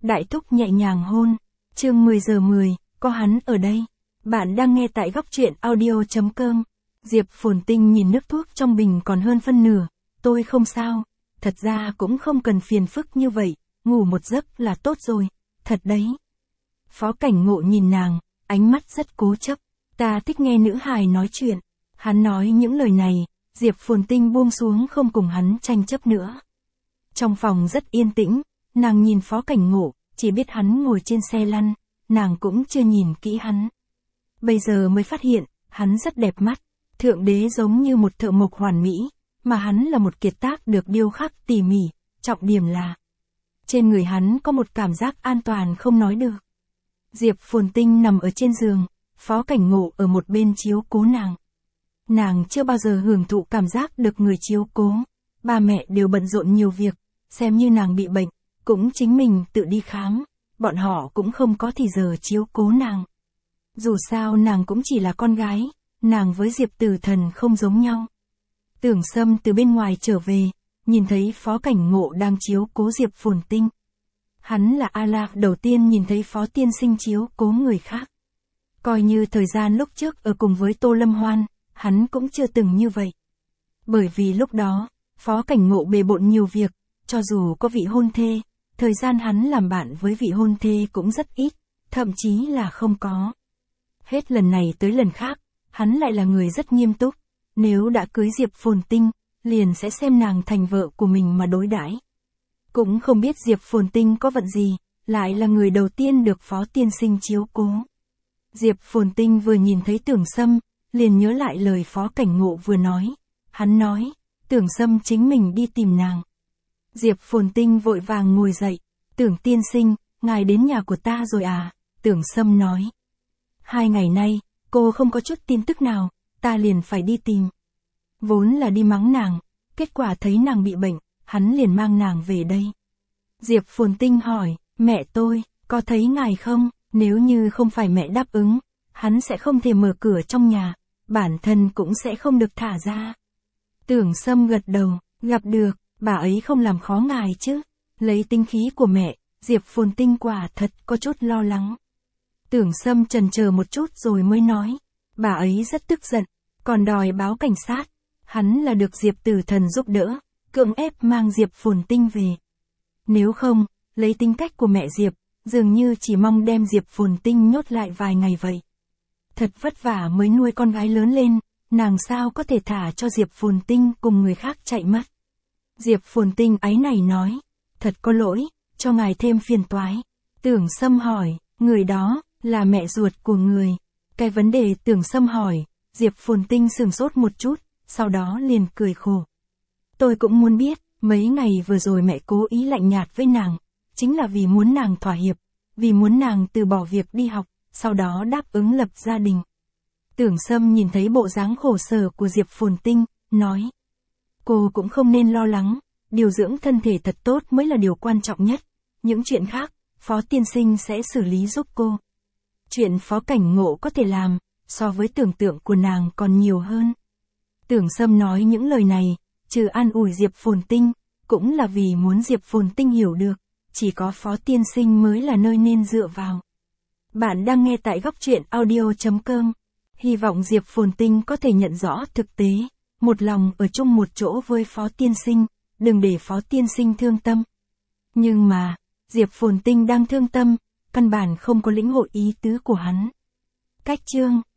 Đại thúc nhẹ nhàng hôn. Chương 10 giờ 10, có hắn ở đây. Bạn đang nghe tại góc truyện audio.com. Diệp Phồn Tinh nhìn nước thuốc trong bình còn hơn phân nửa. Tôi không sao. Thật ra cũng không cần phiền phức như vậy. Ngủ một giấc là tốt rồi. Thật đấy. Phó Cảnh Ngộ nhìn nàng, ánh mắt rất cố chấp. Ta thích nghe nữ hài nói chuyện. Hắn nói những lời này, Diệp Phồn Tinh buông xuống không cùng hắn tranh chấp nữa. Trong phòng rất yên tĩnh, nàng nhìn Phó Cảnh Ngộ, chỉ biết hắn ngồi trên xe lăn, nàng cũng chưa nhìn kỹ hắn. Bây giờ mới phát hiện, hắn rất đẹp mắt, thượng đế giống như một thợ mộc hoàn mỹ, mà hắn là một kiệt tác được điêu khắc tỉ mỉ, trọng điểm là trên người hắn có một cảm giác an toàn không nói được. Diệp Phồn Tinh nằm ở trên giường, Phó Cảnh Ngộ ở một bên chiếu cố nàng. Nàng chưa bao giờ hưởng thụ cảm giác được người chiếu cố, ba mẹ đều bận rộn nhiều việc, xem như nàng bị bệnh, cũng chính mình tự đi khám, bọn họ cũng không có thì giờ chiếu cố nàng. Dù sao nàng cũng chỉ là con gái, nàng với Diệp Tử Thần không giống nhau. Tưởng Sâm từ bên ngoài trở về, nhìn thấy Phó Cảnh Ngộ đang chiếu cố Diệp Phồn Tinh. Hắn là A-la đầu tiên nhìn thấy Phó Tiên Sinh chiếu cố người khác. Coi như thời gian lúc trước ở cùng với Tô Lâm Hoan, hắn cũng chưa từng như vậy. Bởi vì lúc đó, Phó Cảnh Ngộ bề bộn nhiều việc, cho dù có vị hôn thê, thời gian hắn làm bạn với vị hôn thê cũng rất ít, thậm chí là không có. Hết lần này tới lần khác, hắn lại là người rất nghiêm túc, nếu đã cưới Diệp Phồn Tinh, liền sẽ xem nàng thành vợ của mình mà đối đãi. Cũng không biết Diệp Phồn Tinh có vận gì, lại là người đầu tiên được Phó Tiên Sinh chiếu cố. Diệp Phồn Tinh vừa nhìn thấy Tưởng Sâm, liền nhớ lại lời Phó Cảnh Ngộ vừa nói. Hắn nói, Tưởng Sâm chính mình đi tìm nàng. Diệp Phồn Tinh vội vàng ngồi dậy. Tưởng Tiên Sinh, ngài đến nhà của ta rồi à? Tưởng Sâm nói. 2 ngày nay, cô không có chút tin tức nào, ta liền phải đi tìm. Vốn là đi mắng nàng, kết quả thấy nàng bị bệnh, hắn liền mang nàng về đây. Diệp Phồn Tinh hỏi, mẹ tôi, có thấy ngài không? Nếu như không phải mẹ đáp ứng, hắn sẽ không thể mở cửa trong nhà, bản thân cũng sẽ không được thả ra. Tưởng Sâm gật đầu, gặp được, bà ấy không làm khó ngài chứ. Lấy tinh khí của mẹ, Diệp Phồn Tinh quả thật có chút lo lắng. Tưởng Sâm chần chờ một chút rồi mới nói, bà ấy rất tức giận, còn đòi báo cảnh sát. Hắn là được Diệp Tử Thần giúp đỡ, cưỡng ép mang Diệp Phồn Tinh về. Nếu không, lấy tính cách của mẹ Diệp, dường như chỉ mong đem Diệp Phồn Tinh nhốt lại vài ngày vậy. Thật vất vả mới nuôi con gái lớn lên, nàng sao có thể thả cho Diệp Phồn Tinh cùng người khác chạy mất. Diệp Phồn Tinh áy náy nói, thật có lỗi, cho ngài thêm phiền toái. Tưởng Sâm hỏi, người đó, là mẹ ruột của người. Cái vấn đề Tưởng Sâm hỏi, Diệp Phồn Tinh sửng sốt một chút, sau đó liền cười khổ. Tôi cũng muốn biết, mấy ngày vừa rồi mẹ cố ý lạnh nhạt với nàng, chính là vì muốn nàng thỏa hiệp, vì muốn nàng từ bỏ việc đi học, sau đó đáp ứng lập gia đình. Tưởng Sâm nhìn thấy bộ dáng khổ sở của Diệp Phồn Tinh, nói. Cô cũng không nên lo lắng, điều dưỡng thân thể thật tốt mới là điều quan trọng nhất. Những chuyện khác, Phó Tiên Sinh sẽ xử lý giúp cô. Chuyện Phó Cảnh Ngộ có thể làm, so với tưởng tượng của nàng còn nhiều hơn. Tưởng Sâm nói những lời này, trừ an ủi Diệp Phồn Tinh, cũng là vì muốn Diệp Phồn Tinh hiểu được, chỉ có Phó Tiên Sinh mới là nơi nên dựa vào. Bạn đang nghe tại góc truyện audio.com. Hy vọng Diệp Phồn Tinh có thể nhận rõ thực tế, một lòng ở chung một chỗ với Phó Tiên Sinh, đừng để Phó Tiên Sinh thương tâm. Nhưng mà, Diệp Phồn Tinh đang thương tâm, căn bản không có lĩnh hội ý tứ của hắn. Cách chương